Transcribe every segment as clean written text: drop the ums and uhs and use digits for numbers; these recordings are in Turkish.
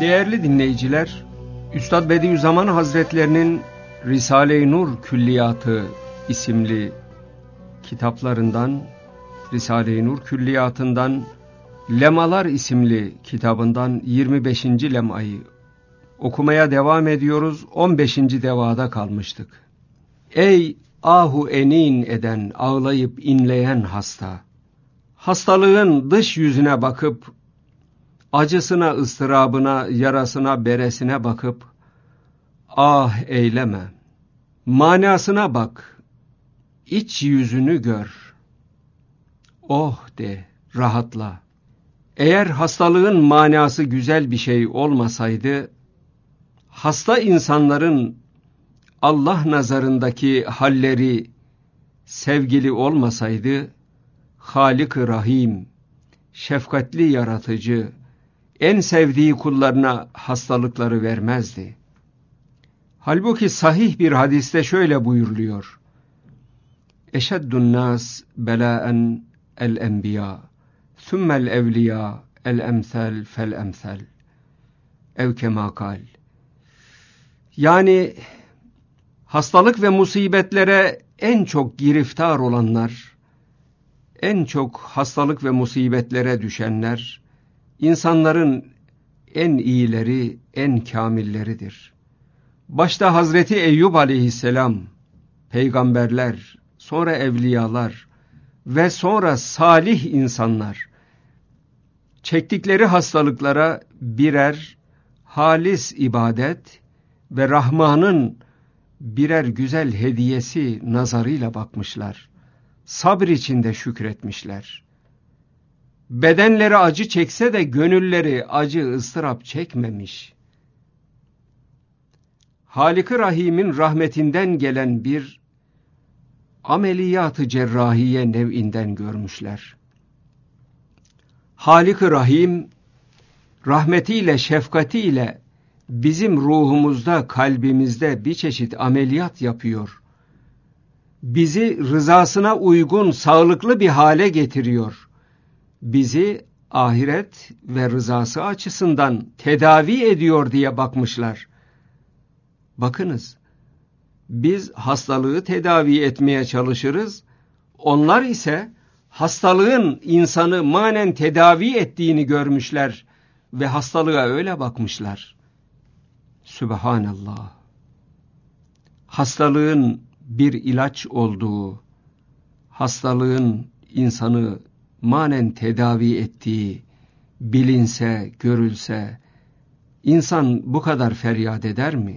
Değerli dinleyiciler, Üstad Bediüzzaman Hazretlerinin Risale-i Nur Külliyatı isimli kitaplarından, Risale-i Nur Külliyatından Lemalar isimli kitabından 25. lemayı okumaya devam ediyoruz. 15. devada kalmıştık. Ey ahu enin eden, ağlayıp inleyen hasta! Hastalığın dış yüzüne bakıp, acısına, ıstırabına, yarasına, beresine bakıp, ah eyleme, manasına bak, iç yüzünü gör, oh de, rahatla. Eğer hastalığın manası güzel bir şey olmasaydı, hasta insanların Allah nazarındaki halleri sevgili olmasaydı, Halik-i Rahim, şefkatli yaratıcı, en sevdiği kullarına hastalıkları vermezdi. Halbuki sahih bir hadiste şöyle buyuruluyor: Eşeddun nas belaen el enbiya, thummel evliya el emsel fel emsel. Ev kema kal. Yani hastalık ve musibetlere en çok giriftar olanlar, en çok hastalık ve musibetlere düşenler, insanların en iyileri, en kamilleridir. Başta Hazreti Eyyub aleyhisselam, peygamberler, sonra evliyalar ve sonra salih insanlar, çektikleri hastalıklara birer halis ibadet ve Rahman'ın birer güzel hediyesi nazarıyla bakmışlar. Sabır içinde şükretmişler. Bedenleri acı çekse de gönülleri acı ıstırap çekmemiş. Halik-i Rahim'in rahmetinden gelen bir ameliyat-ı cerrahiye nev'inden görmüşler. Halik-i Rahim rahmetiyle, şefkatiyle bizim ruhumuzda, kalbimizde bir çeşit ameliyat yapıyor. Bizi rızasına uygun, sağlıklı bir hale getiriyor. Bizi ahiret ve rızası açısından tedavi ediyor diye bakmışlar. Bakınız, biz hastalığı tedavi etmeye çalışırız, onlar ise hastalığın insanı manen tedavi ettiğini görmüşler ve hastalığa öyle bakmışlar. Sübhanallah. Hastalığın bir ilaç olduğu, hastalığın insanı manen tedavi ettiği bilinse, görülse, insan bu kadar feryat eder mi?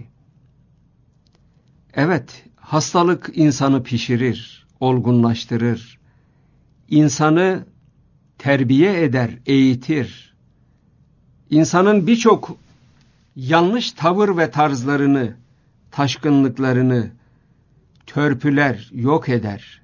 Evet, hastalık insanı pişirir, olgunlaştırır, insanı terbiye eder, eğitir. İnsanın birçok yanlış tavır ve tarzlarını, taşkınlıklarını törpüler, yok eder.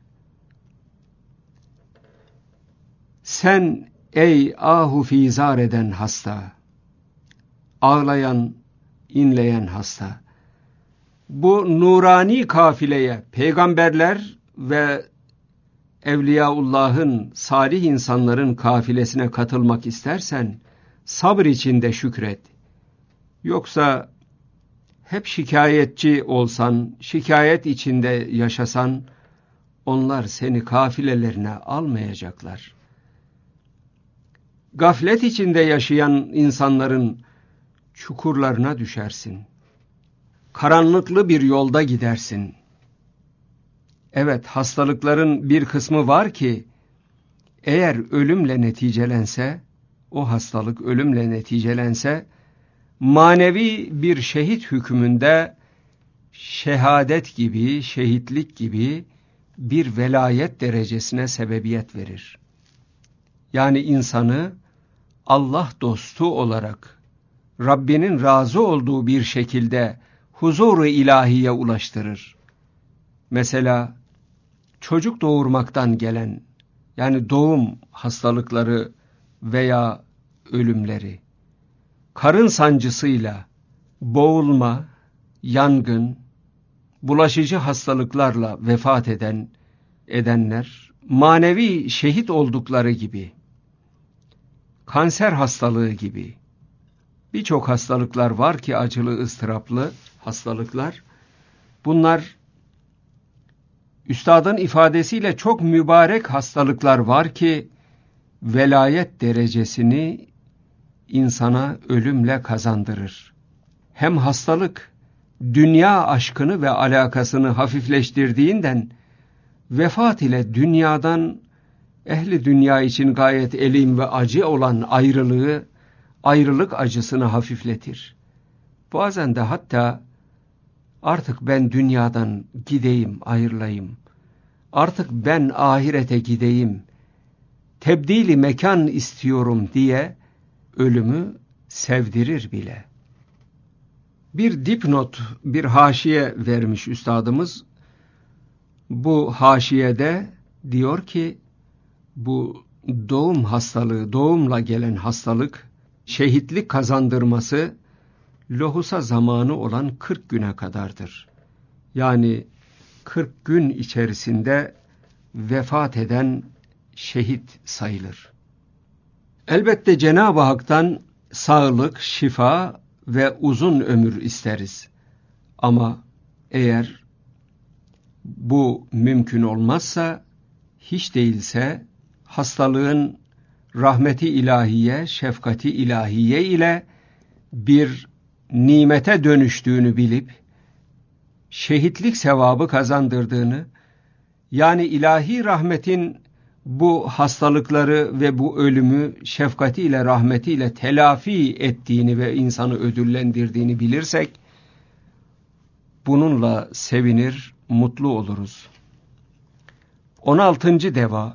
Sen ey ahu fizar eden hasta, ağlayan, inleyen hasta, bu nurani kafileye peygamberler ve Evliyaullah'ın, salih insanların kafilesine katılmak istersen sabır içinde şükret. Yoksa hep şikayetçi olsan, şikayet içinde yaşasan, onlar seni kafilelerine almayacaklar. Gaflet içinde yaşayan insanların çukurlarına düşersin. Karanlıklı bir yolda gidersin. Evet, hastalıkların bir kısmı var ki, eğer ölümle neticelense, o hastalık ölümle neticelense, manevi bir şehit hükmünde, şehadet gibi, şehitlik gibi bir velayet derecesine sebebiyet verir. Yani insanı Allah dostu olarak, Rabbinin razı olduğu bir şekilde huzur-u ilahiye ulaştırır. Mesela çocuk doğurmaktan gelen, yani doğum hastalıkları veya ölümleri, karın sancısıyla boğulma, yangın, bulaşıcı hastalıklarla vefat edenler, manevi şehit oldukları gibi, kanser hastalığı gibi, Birçok hastalıklar var ki acılı, ıstıraplı hastalıklar. Bunlar üstadın ifadesiyle çok mübarek hastalıklar var ki velayet derecesini insana ölümle kazandırır. Hem hastalık dünya aşkını ve alakasını hafifleştirdiğinden vefat ile dünyadan ehli dünya için gayet elim ve acı olan ayrılık acısını hafifletir. Bazen de hatta artık ben dünyadan gideyim, ayrılayım. Artık ben ahirete gideyim. Tebdili mekan istiyorum diye ölümü sevdirir bile. Bir dipnot, bir haşiye vermiş üstadımız. Bu haşiyede diyor ki, bu doğum hastalığı, doğumla gelen hastalık, şehitlik kazandırması lohusa zamanı olan 40 güne kadardır. Yani 40 gün içerisinde vefat eden şehit sayılır. Elbette Cenab-ı Hak'tan sağlık, şifa ve uzun ömür isteriz. Ama eğer bu mümkün olmazsa, hiç değilse hastalığın rahmeti ilahiye, şefkati ilahiye ile bir nimete dönüştüğünü bilip, şehitlik sevabı kazandırdığını, yani ilahi rahmetin bu hastalıkları ve bu ölümü şefkatiyle, rahmetiyle telafi ettiğini ve insanı ödüllendirdiğini bilirsek, bununla sevinir, mutlu oluruz. 16. deva.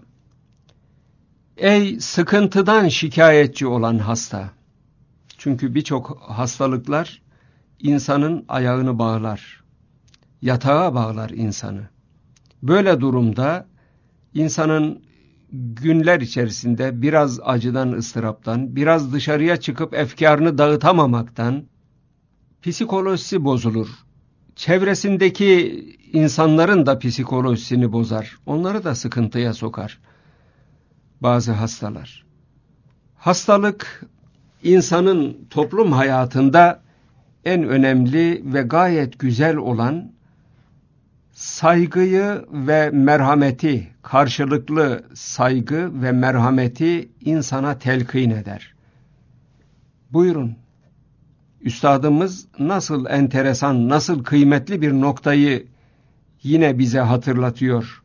Ey sıkıntıdan şikayetçi olan hasta! Çünkü birçok hastalıklar insanın ayağını bağlar, yatağa bağlar insanı. Böyle durumda insanın günler içerisinde biraz acıdan, ıstıraptan, biraz dışarıya çıkıp efkarını dağıtamamaktan psikolojisi bozulur. Çevresindeki insanların da psikolojisini bozar. Onları da sıkıntıya sokar bazı hastalar. Hastalık insanın toplum hayatında en önemli ve gayet güzel olan saygıyı ve merhameti, karşılıklı saygı ve merhameti insana telkin eder. Buyurun, üstadımız nasıl enteresan, nasıl kıymetli bir noktayı yine bize hatırlatıyor.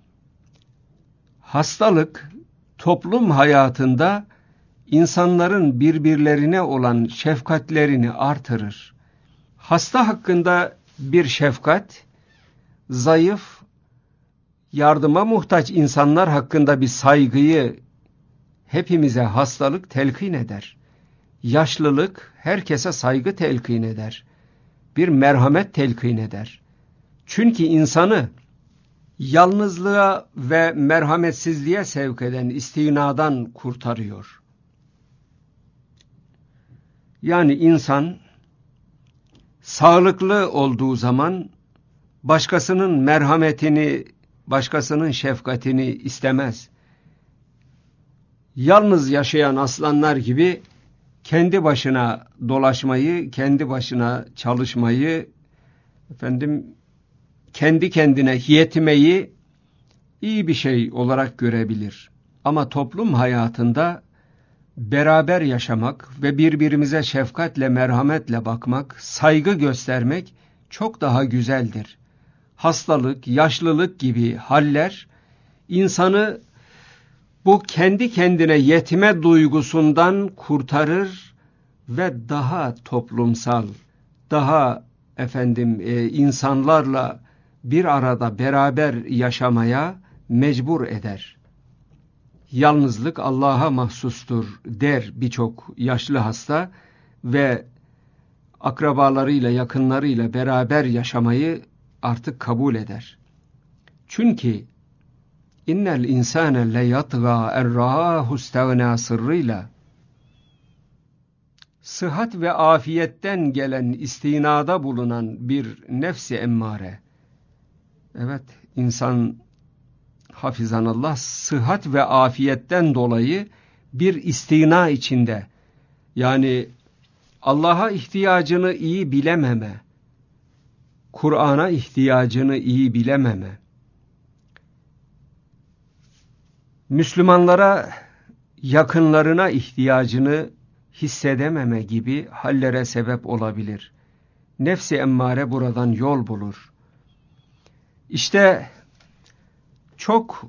Hastalık, toplum hayatında insanların birbirlerine olan şefkatlerini artırır. Hasta hakkında bir şefkat, zayıf, yardıma muhtaç insanlar hakkında bir saygıyı hepimize hastalık telkin eder. Yaşlılık herkese saygı telkin eder. Bir merhamet telkin eder. Çünkü insanı yalnızlığa ve merhametsizliğe sevk eden istinadan kurtarıyor. Yani insan sağlıklı olduğu zaman başkasının merhametini, başkasının şefkatini istemez. Yalnız yaşayan aslanlar gibi kendi başına dolaşmayı, kendi başına çalışmayı, kendi kendine yetmeyi iyi bir şey olarak görebilir. Ama toplum hayatında beraber yaşamak ve birbirimize şefkatle, merhametle bakmak, saygı göstermek çok daha güzeldir. Hastalık, yaşlılık gibi haller insanı bu kendi kendine yetme duygusundan kurtarır ve daha toplumsal, daha insanlarla bir arada beraber yaşamaya mecbur eder. Yalnızlık Allah'a mahsustur der birçok yaşlı hasta ve akrabalarıyla, yakınlarıyla beraber yaşamayı artık kabul eder. Çünkü innel insane le yatgâ errâhu stevnâ sırrıyla sıhhat ve afiyetten gelen istinada bulunan bir nefsi emmare. Evet, insan hafizanallah sıhhat ve afiyetten dolayı bir istina içinde, yani Allah'a ihtiyacını iyi bilememe, Kur'an'a ihtiyacını iyi bilememe, Müslümanlara, yakınlarına ihtiyacını hissedememe gibi hallere sebep olabilir. Nefs-i emmare buradan yol bulur. İşte çok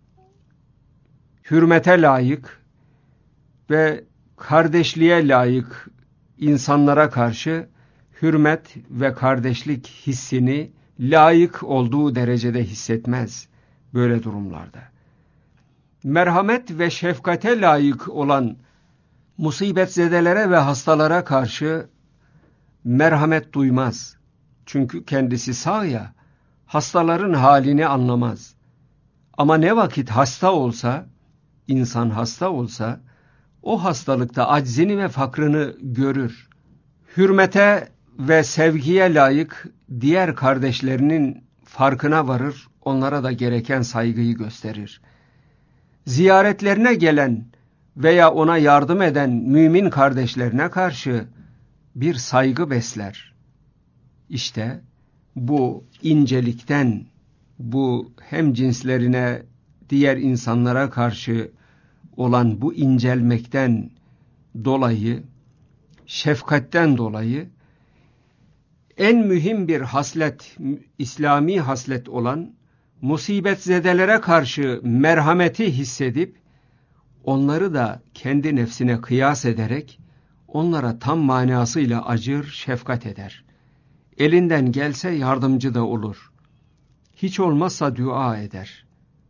hürmete layık ve kardeşliğe layık insanlara karşı hürmet ve kardeşlik hissini layık olduğu derecede hissetmez böyle durumlarda. Merhamet ve şefkate layık olan musibetzedelere ve hastalara karşı merhamet duymaz. Çünkü kendisi sağ ya, hastaların halini anlamaz. Ama ne vakit hasta olsa, insan hasta olsa, o hastalıkta aczini ve fakrını görür. Hürmete ve sevgiye layık diğer kardeşlerinin farkına varır, onlara da gereken saygıyı gösterir. Ziyaretlerine gelen veya ona yardım eden mümin kardeşlerine karşı bir saygı besler. İşte bu incelikten, bu hem cinslerine, diğer insanlara karşı olan bu incelmekten dolayı, şefkatten dolayı en mühim bir haslet, İslami haslet olan musibetzedelere karşı merhameti hissedip onları da kendi nefsine kıyas ederek onlara tam manasıyla acır, şefkat eder. Elinden gelse yardımcı da olur. Hiç olmazsa dua eder.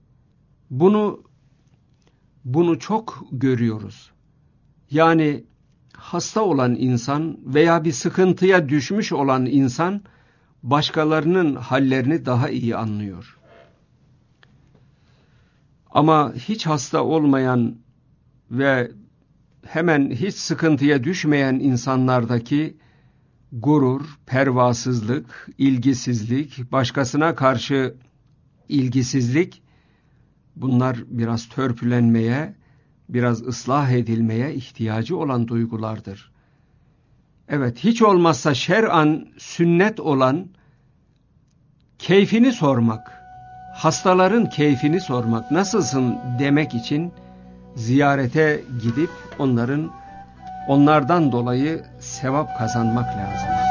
Bunu çok görüyoruz. Yani hasta olan insan veya bir sıkıntıya düşmüş olan insan başkalarının hallerini daha iyi anlıyor. Ama hiç hasta olmayan ve hemen hiç sıkıntıya düşmeyen insanlardaki gurur, pervasızlık, ilgisizlik, başkasına karşı ilgisizlik, bunlar biraz törpülenmeye, biraz ıslah edilmeye ihtiyacı olan duygulardır. Evet, hiç olmazsa şer'an sünnet olan keyfini sormak, hastaların keyfini sormak, nasılsın demek için ziyarete gidip onlardan dolayı sevap kazanmak lazım.